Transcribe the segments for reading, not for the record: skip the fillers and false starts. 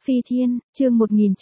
Phi Thiên, chương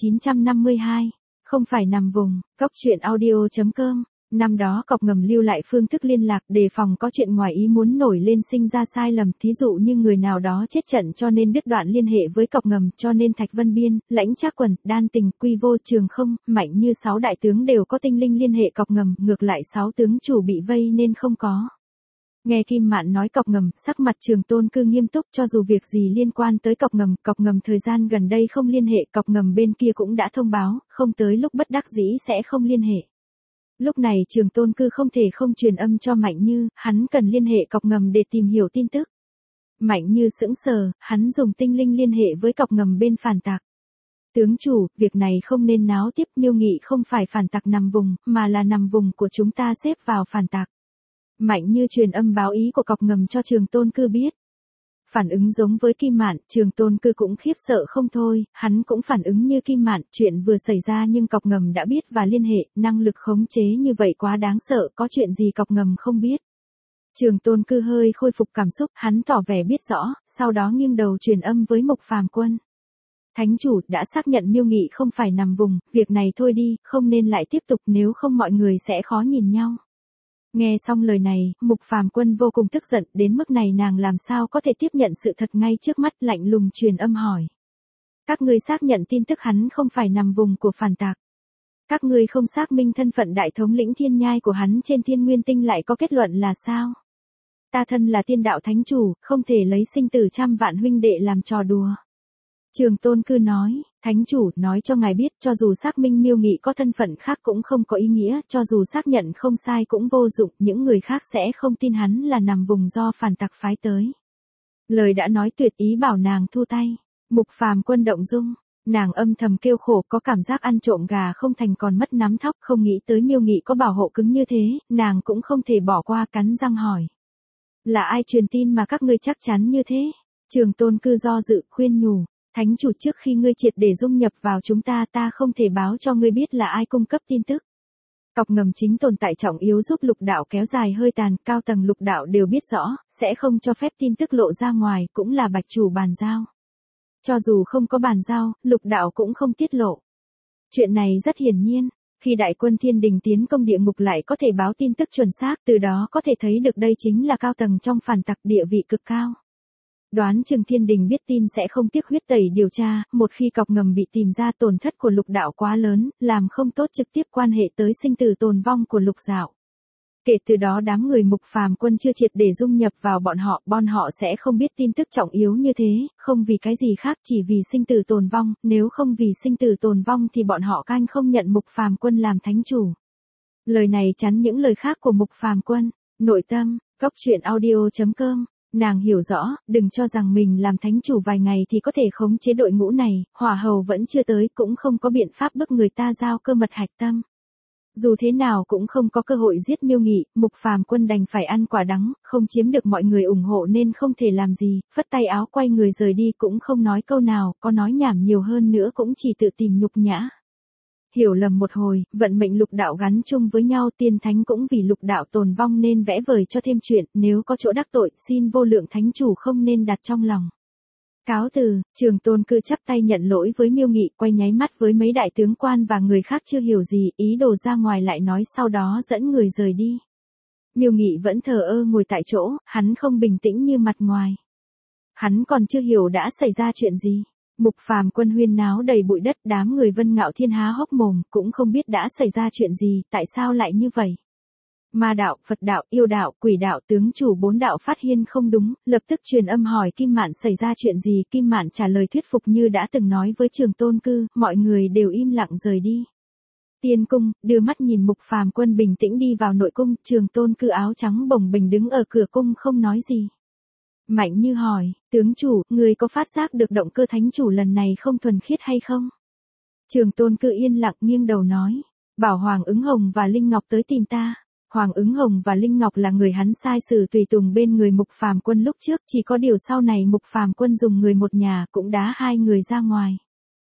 1952. Không phải nằm vùng, Cóc truyện audio.com. Năm đó cọc ngầm lưu lại phương thức liên lạc đề phòng có chuyện ngoài ý muốn nổi lên sinh ra sai lầm, thí dụ như người nào đó chết trận cho nên đứt đoạn liên hệ với cọc ngầm, cho nên Thạch Vân Biên, Lãnh Trác Quần, Đan Tình, Quy Vô, Trường Không, Mạnh Như 6 đại tướng đều có tinh linh liên hệ cọc ngầm, ngược lại 6 tướng chủ bị vây nên không có. Nghe Kim Mạn nói cọc ngầm, sắc mặt Trường Tôn Cư nghiêm túc, cho dù việc gì liên quan tới cọc ngầm thời gian gần đây không liên hệ, cọc ngầm bên kia cũng đã thông báo, không tới lúc bất đắc dĩ sẽ không liên hệ. Lúc này Trường Tôn Cư không thể không truyền âm cho Mạnh Như, hắn cần liên hệ cọc ngầm để tìm hiểu tin tức. Mạnh Như sững sờ, hắn dùng tinh linh liên hệ với cọc ngầm bên phản tạc. Tướng chủ, việc này không nên náo tiếp, Miêu Nghị không phải phản tạc nằm vùng, mà là nằm vùng của chúng ta xếp vào phản tạc. Mạnh Như truyền âm báo ý của cọc ngầm cho Trường Tôn Cư biết. Phản ứng giống với Kim Mạn, Trường Tôn Cư cũng khiếp sợ không thôi, hắn cũng phản ứng như Kim Mạn, chuyện vừa xảy ra nhưng cọc ngầm đã biết và liên hệ, năng lực khống chế như vậy quá đáng sợ, có chuyện gì cọc ngầm không biết. Trường Tôn Cư hơi khôi phục cảm xúc, hắn tỏ vẻ biết rõ, sau đó nghiêng đầu truyền âm với Mục Phàm Quân. Thánh chủ đã xác nhận Miêu Nghị không phải nằm vùng, việc này thôi đi, không nên lại tiếp tục, nếu không mọi người sẽ khó nhìn nhau. Nghe xong lời này, Mục Phàm Quân vô cùng tức giận, đến mức này nàng làm sao có thể tiếp nhận sự thật ngay trước mắt, lạnh lùng truyền âm hỏi. Các ngươi xác nhận tin tức hắn không phải nằm vùng của phản tạc. Các ngươi không xác minh thân phận đại thống lĩnh thiên nhai của hắn trên Thiên Nguyên Tinh lại có kết luận là sao? Ta thân là tiên đạo thánh chủ, không thể lấy sinh tử trăm vạn huynh đệ làm trò đùa. Trường Tôn Cư nói, thánh chủ nói cho ngài biết, cho dù xác minh Miêu Nghị có thân phận khác cũng không có ý nghĩa, cho dù xác nhận không sai cũng vô dụng, những người khác sẽ không tin hắn là nằm vùng do phản tặc phái tới. Lời đã nói tuyệt ý bảo nàng thu tay. Mục Phàm Quân động dung, nàng âm thầm kêu khổ, có cảm giác ăn trộm gà không thành còn mất nắm thóc, không nghĩ tới Miêu Nghị có bảo hộ cứng như thế, nàng cũng không thể bỏ qua, cắn răng hỏi. Là ai truyền tin mà các ngươi chắc chắn như thế? Trường Tôn Cư do dự, khuyên nhủ. Thánh chủ, trước khi ngươi triệt để dung nhập vào chúng ta không thể báo cho ngươi biết là ai cung cấp tin tức. Cọc ngầm chính tồn tại trọng yếu giúp lục đạo kéo dài hơi tàn, cao tầng lục đạo đều biết rõ, sẽ không cho phép tin tức lộ ra ngoài, cũng là bạch chủ bàn giao. Cho dù không có bàn giao, lục đạo cũng không tiết lộ. Chuyện này rất hiển nhiên, khi đại quân thiên đình tiến công địa ngục lại có thể báo tin tức chuẩn xác, từ đó có thể thấy được đây chính là cao tầng trong phản tặc, địa vị cực cao. Đoán chừng thiên đình biết tin sẽ không tiếc huyết tẩy điều tra, một khi cọc ngầm bị tìm ra tổn thất của lục đạo quá lớn, làm không tốt trực tiếp quan hệ tới sinh tử tồn vong của lục đạo. Kể từ đó đám người Mục Phàm Quân chưa triệt để dung nhập vào bọn họ sẽ không biết tin tức trọng yếu như thế, không vì cái gì khác, chỉ vì sinh tử tồn vong, nếu không vì sinh tử tồn vong thì bọn họ canh không nhận Mục Phàm Quân làm thánh chủ. Lời này chắn những lời khác của Mục Phàm Quân. Nội tâm, Cóc truyện audio.com. Nàng hiểu rõ, đừng cho rằng mình làm thánh chủ vài ngày thì có thể khống chế đội ngũ này, hỏa hầu vẫn chưa tới, cũng không có biện pháp bức người ta giao cơ mật hạch tâm. Dù thế nào cũng không có cơ hội giết Miêu Nghị, Mục Phàm Quân đành phải ăn quả đắng, không chiếm được mọi người ủng hộ nên không thể làm gì, phất tay áo quay người rời đi, cũng không nói câu nào, có nói nhảm nhiều hơn nữa cũng chỉ tự tìm nhục nhã. Hiểu lầm một hồi, vận mệnh lục đạo gắn chung với nhau, tiên thánh cũng vì lục đạo tồn vong nên vẽ vời cho thêm chuyện, nếu có chỗ đắc tội, xin vô lượng thánh chủ không nên đặt trong lòng. Cáo từ, Trường Tôn Cư chắp tay nhận lỗi với Miêu Nghị, quay nháy mắt với mấy đại tướng quan và người khác chưa hiểu gì, ý đồ ra ngoài lại nói, sau đó dẫn người rời đi. Miêu Nghị vẫn thờ ơ ngồi tại chỗ, hắn không bình tĩnh như mặt ngoài. Hắn còn chưa hiểu đã xảy ra chuyện gì. Mục Phàm Quân huyên náo đầy bụi đất, đám người Vân Ngạo Thiên há hốc mồm, cũng không biết đã xảy ra chuyện gì, tại sao lại như vậy. Ma đạo, Phật đạo, yêu đạo, quỷ đạo, tướng chủ 4 đạo phát hiện không đúng, lập tức truyền âm hỏi Kim Mạn xảy ra chuyện gì, Kim Mạn trả lời thuyết phục như đã từng nói với Trường Tôn Cư, mọi người đều im lặng rời đi. Tiên cung, đưa mắt nhìn Mục Phàm Quân bình tĩnh đi vào nội cung, Trường Tôn Cư áo trắng bồng bềnh đứng ở cửa cung không nói gì. Mạnh Như hỏi, tướng chủ, người có phát giác được động cơ thánh chủ lần này không thuần khiết hay không? Trường Tôn Cư yên lặng nghiêng đầu nói, bảo Hoàng Ứng Hồng và Linh Ngọc tới tìm ta. Hoàng Ứng Hồng và Linh Ngọc là người hắn sai sử tùy tùng bên người Mục Phàm Quân lúc trước, chỉ có điều sau này Mục Phàm Quân dùng người một nhà cũng đá hai người ra ngoài.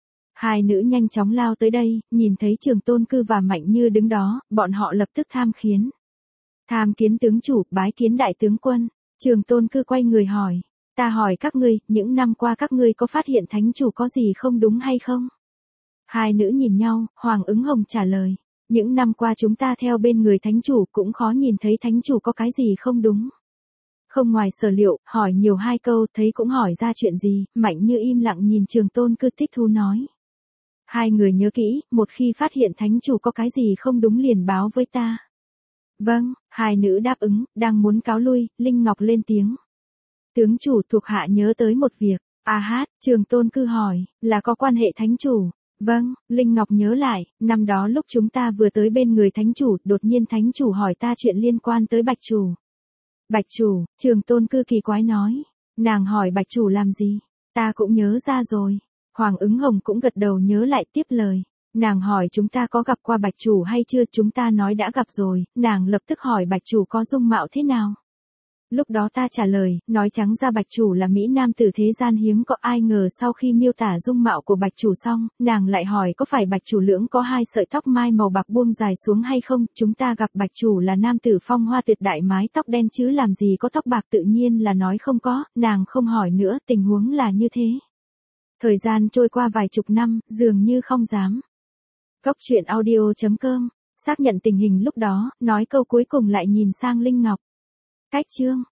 Hai nữ nhanh chóng lao tới đây, nhìn thấy Trường Tôn Cư và Mạnh Như đứng đó, bọn họ lập tức tham kiến. Tham kiến tướng chủ, bái kiến đại tướng quân. Trường Tôn Cư quay người hỏi, Ta hỏi các ngươi, những năm qua các ngươi có phát hiện thánh chủ có gì không đúng hay không? Hai nữ nhìn nhau, Hoàng Ứng Hồng trả lời. Những năm qua chúng ta theo bên người thánh chủ cũng khó nhìn thấy thánh chủ có cái gì không đúng. Không ngoài sở liệu, hỏi nhiều hai câu, thấy cũng hỏi ra chuyện gì, Mạnh Như im lặng nhìn Trường Tôn Cư thích thú nói. Hai người nhớ kỹ, một khi phát hiện thánh chủ có cái gì không đúng liền báo với ta. Vâng, hai nữ đáp ứng, đang muốn cáo lui, Linh Ngọc lên tiếng. Tướng chủ thuộc hạ nhớ tới một việc. Trường Tôn Cư hỏi, là có quan hệ thánh chủ. Vâng, Linh Ngọc nhớ lại, năm đó lúc chúng ta vừa tới bên người thánh chủ, đột nhiên thánh chủ hỏi ta chuyện liên quan tới Bạch chủ. Bạch chủ, Trường Tôn Cư kỳ quái nói. Nàng hỏi Bạch chủ làm gì? Ta cũng nhớ ra rồi. Hoàng Ứng Hồng cũng gật đầu nhớ lại tiếp lời. Nàng hỏi chúng ta có gặp qua Bạch chủ hay chưa, chúng ta nói đã gặp rồi, nàng lập tức hỏi Bạch chủ có dung mạo thế nào. Lúc đó ta trả lời, nói trắng ra Bạch chủ là mỹ nam tử thế gian hiếm có, ai ngờ sau khi miêu tả dung mạo của Bạch chủ xong, nàng lại hỏi có phải Bạch chủ lưỡng có hai sợi tóc mai màu bạc buông dài xuống hay không, chúng ta gặp Bạch chủ là nam tử phong hoa tuyệt đại mái tóc đen chứ làm gì có tóc bạc, tự nhiên là nói không có, nàng không hỏi nữa, tình huống là như thế. Thời gian trôi qua vài chục năm, dường như không dám. Cốc truyện audio.com, xác nhận tình hình lúc đó, nói câu cuối cùng lại nhìn sang Linh Ngọc. Cách chương